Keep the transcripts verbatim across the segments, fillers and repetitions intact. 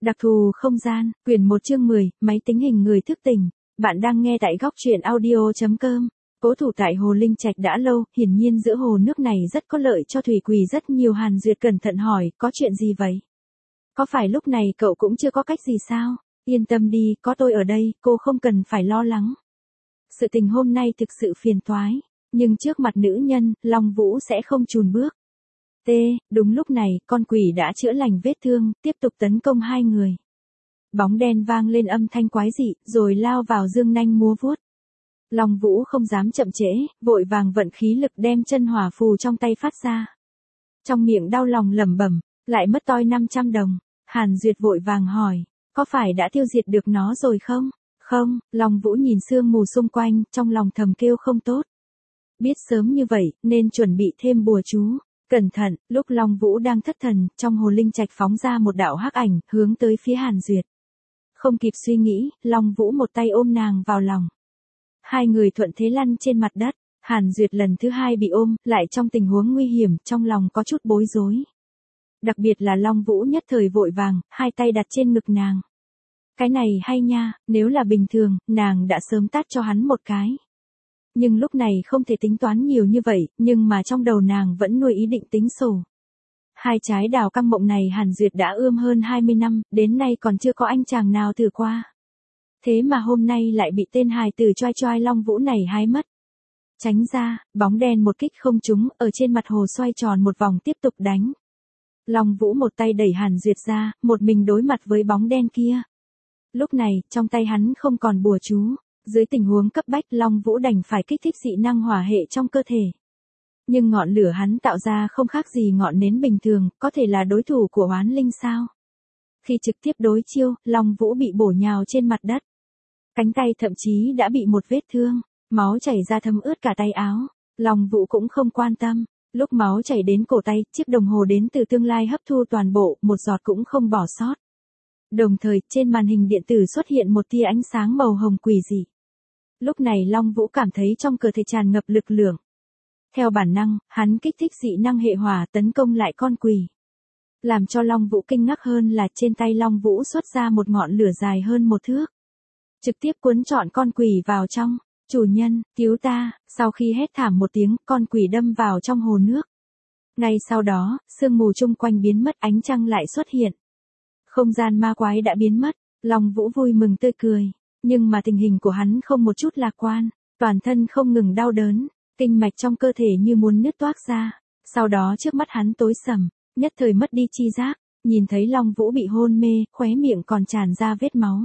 Đặc thù không gian, quyển một chương mười, máy tính hình người thức tỉnh. Bạn đang nghe tại góc truyện audio.com. Cố thủ tại Hồ Linh Trạch đã lâu, hiển nhiên giữa hồ nước này rất có lợi cho thủy quỷ rất nhiều. Hàn Duyệt cẩn thận hỏi, có chuyện gì vậy? Có phải lúc này cậu cũng chưa có cách gì sao? Yên tâm đi, có tôi ở đây, cô không cần phải lo lắng. Sự tình hôm nay thực sự phiền toái, nhưng trước mặt nữ nhân, Long Vũ sẽ không chùn bước. T, đúng lúc này, con quỷ đã chữa lành vết thương, tiếp tục tấn công hai người. Bóng đen vang lên âm thanh quái dị, rồi lao vào dương nanh múa vuốt. Long Vũ không dám chậm trễ, vội vàng vận khí lực đem chân hỏa phù trong tay phát ra. Trong miệng đau lòng lẩm bẩm, lại mất toi năm trăm đồng. Hàn Duyệt vội vàng hỏi, có phải đã tiêu diệt được nó rồi không? Không, Long Vũ nhìn sương mù xung quanh, trong lòng thầm kêu không tốt. Biết sớm như vậy, nên chuẩn bị thêm bùa chú. Cẩn thận, lúc Long Vũ đang thất thần, trong hồ linh trạch phóng ra một đạo hắc ảnh, hướng tới phía Hàn Duyệt. Không kịp suy nghĩ, Long Vũ một tay ôm nàng vào lòng. Hai người thuận thế lăn trên mặt đất, Hàn Duyệt lần thứ hai bị ôm, lại trong tình huống nguy hiểm, trong lòng có chút bối rối. Đặc biệt là Long Vũ nhất thời vội vàng, hai tay đặt trên ngực nàng. Cái này hay nha, nếu là bình thường, nàng đã sớm tát cho hắn một cái. Nhưng lúc này không thể tính toán nhiều như vậy, nhưng mà trong đầu nàng vẫn nuôi ý định tính sổ. Hai trái đào căng mộng này Hàn Duyệt đã ươm hơn hai mươi năm, đến nay còn chưa có anh chàng nào thử qua. Thế mà hôm nay lại bị tên hài tử choai choai Long Vũ này hái mất. Tránh ra, bóng đen một kích không trúng, ở trên mặt hồ xoay tròn một vòng tiếp tục đánh. Long Vũ một tay đẩy Hàn Duyệt ra, một mình đối mặt với bóng đen kia. Lúc này, trong tay hắn không còn bùa chú. Dưới tình huống cấp bách, Long Vũ đành phải kích thích dị năng hỏa hệ trong cơ thể. Nhưng ngọn lửa hắn tạo ra không khác gì ngọn nến bình thường, có thể là đối thủ của oán linh sao? Khi trực tiếp đối chiêu, Long Vũ bị bổ nhào trên mặt đất. Cánh tay thậm chí đã bị một vết thương, máu chảy ra thấm ướt cả tay áo. Long Vũ cũng không quan tâm, lúc máu chảy đến cổ tay, chiếc đồng hồ đến từ tương lai hấp thu toàn bộ, một giọt cũng không bỏ sót. Đồng thời, trên màn hình điện tử xuất hiện một tia ánh sáng màu hồng quỷ dị. Lúc này Long Vũ cảm thấy trong cơ thể tràn ngập lực lượng. Theo bản năng, hắn kích thích dị năng hệ hỏa tấn công lại con quỷ. Làm cho Long Vũ kinh ngạc hơn là trên tay Long Vũ xuất ra một ngọn lửa dài hơn một thước. Trực tiếp cuốn trọn con quỷ vào trong. Chủ nhân, cứu ta, sau khi hét thảm một tiếng, con quỷ đâm vào trong hồ nước. Ngay sau đó, sương mù chung quanh biến mất, ánh trăng lại xuất hiện. Không gian ma quái đã biến mất, Long Vũ vui mừng tươi cười. Nhưng mà tình hình của hắn không một chút lạc quan, toàn thân không ngừng đau đớn, kinh mạch trong cơ thể như muốn nứt toác ra. Sau đó trước mắt hắn tối sầm, nhất thời mất đi chi giác, nhìn thấy Long Vũ bị hôn mê, khóe miệng còn tràn ra vết máu.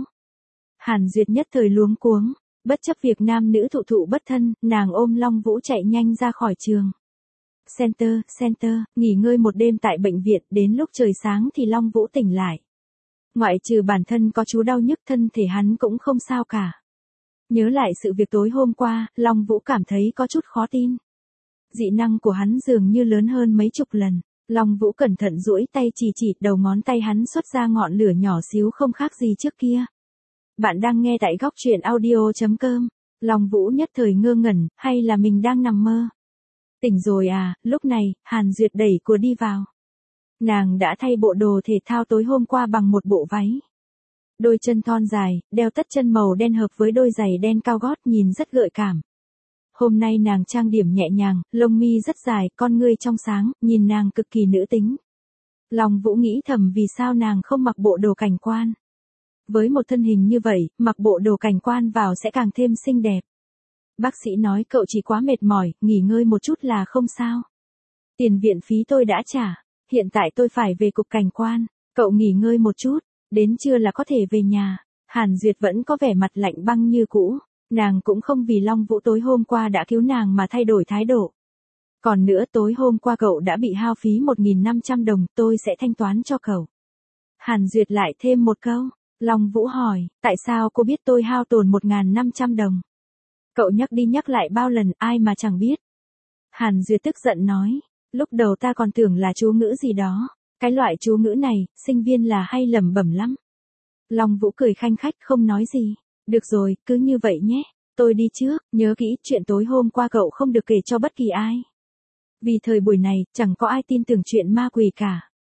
Hàn Duyệt nhất thời luống cuống, bất chấp việc nam nữ thụ thụ bất thân, nàng ôm Long Vũ chạy nhanh ra khỏi trường. Center, Center, nghỉ ngơi một đêm tại bệnh viện, đến lúc trời sáng thì Long Vũ tỉnh lại. Ngoại trừ bản thân có chú đau nhức, thân thể hắn cũng không sao cả. Nhớ lại sự việc tối hôm qua, Long Vũ cảm thấy có chút khó tin. Dị năng của hắn dường như lớn hơn mấy chục lần. Long Vũ cẩn thận duỗi tay chỉ chỉ, đầu ngón tay hắn xuất ra ngọn lửa nhỏ xíu không khác gì trước kia. Bạn đang nghe tại góc truyện audio.com. Long Vũ nhất thời ngơ ngẩn, hay là mình đang nằm mơ? Tỉnh rồi à, lúc này, Hàn Duyệt đẩy cửa đi vào. Nàng đã thay bộ đồ thể thao tối hôm qua bằng một bộ váy. Đôi chân thon dài, đeo tất chân màu đen hợp với đôi giày đen cao gót nhìn rất gợi cảm. Hôm nay nàng trang điểm nhẹ nhàng, lông mi rất dài, con ngươi trong sáng, nhìn nàng cực kỳ nữ tính. Long Vũ nghĩ thầm vì sao nàng không mặc bộ đồ cảnh quan. Với một thân hình như vậy, mặc bộ đồ cảnh quan vào sẽ càng thêm xinh đẹp. Bác sĩ nói cậu chỉ quá mệt mỏi, nghỉ ngơi một chút là không sao. Tiền viện phí tôi đã trả. Hiện tại tôi phải về cục cảnh quan, cậu nghỉ ngơi một chút, đến trưa là có thể về nhà. Hàn Duyệt vẫn có vẻ mặt lạnh băng như cũ, nàng cũng không vì Long Vũ tối hôm qua đã cứu nàng mà thay đổi thái độ. Còn nữa, tối hôm qua cậu đã bị hao phí một nghìn năm trăm đồng, tôi sẽ thanh toán cho cậu. Hàn Duyệt lại thêm một câu, Long Vũ hỏi, tại sao cô biết tôi hao tổn một nghìn năm trăm đồng? Cậu nhắc đi nhắc lại bao lần, ai mà chẳng biết. Hàn Duyệt tức giận nói. Lúc đầu ta còn tưởng là chú ngữ gì đó, cái loại chú ngữ này, sinh viên là hay lẩm bẩm lắm. Long Vũ cười khanh khách không nói gì, được rồi, cứ như vậy nhé, tôi đi trước, nhớ kỹ chuyện tối hôm qua cậu không được kể cho bất kỳ ai. Vì thời buổi này, chẳng có ai tin tưởng chuyện ma quỷ cả.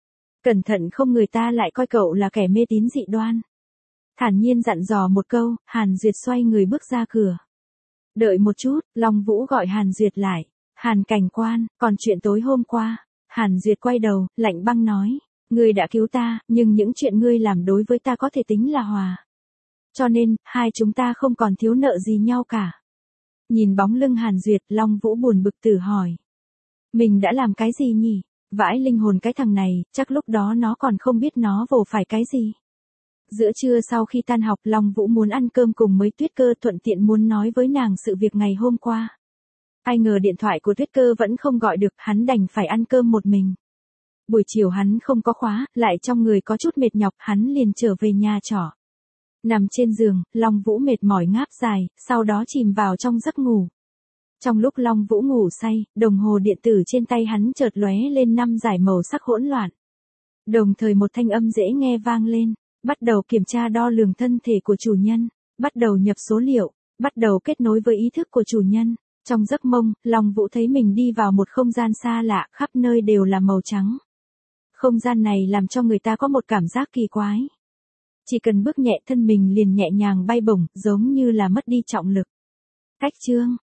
Cẩn thận không người ta lại coi cậu là kẻ mê tín dị đoan. Thản nhiên dặn dò một câu, Hàn Duyệt xoay người bước ra cửa. Đợi một chút, Long Vũ gọi Hàn Duyệt lại. Hàn cảnh quan, còn chuyện tối hôm qua. Hàn Duyệt quay đầu, lạnh băng nói. Ngươi đã cứu ta, nhưng những chuyện ngươi làm đối với ta có thể tính là hòa. Cho nên, hai chúng ta không còn thiếu nợ gì nhau cả. Nhìn bóng lưng Hàn Duyệt, Long Vũ buồn bực tự hỏi. Mình đã làm cái gì nhỉ? Vãi linh hồn cái thằng này, chắc lúc đó nó còn không biết nó vồ phải cái gì. Giữa trưa sau khi tan học, Long Vũ muốn ăn cơm cùng mấy Tuyết Cơ, thuận tiện muốn nói với nàng sự việc ngày hôm qua. Ai ngờ điện thoại của Tuyết Cơ vẫn không gọi được, hắn đành phải ăn cơm một mình. Buổi chiều hắn không có khóa, lại trong người có chút mệt nhọc, hắn liền trở về nhà trọ. Nằm trên giường, Long Vũ mệt mỏi ngáp dài, sau đó chìm vào trong giấc ngủ. Trong lúc Long Vũ ngủ say, đồng hồ điện tử trên tay hắn chợt lóe lên năm dải màu sắc hỗn loạn. Đồng thời một thanh âm dễ nghe vang lên, bắt đầu kiểm tra đo lường thân thể của chủ nhân, bắt đầu nhập số liệu, bắt đầu kết nối với ý thức của chủ nhân. Trong giấc mông, Long Vũ thấy mình đi vào một không gian xa lạ, khắp nơi đều là màu trắng. Không gian này làm cho người ta có một cảm giác kỳ quái. Chỉ cần bước nhẹ thân mình liền nhẹ nhàng bay bổng, giống như là mất đi trọng lực. Cách chương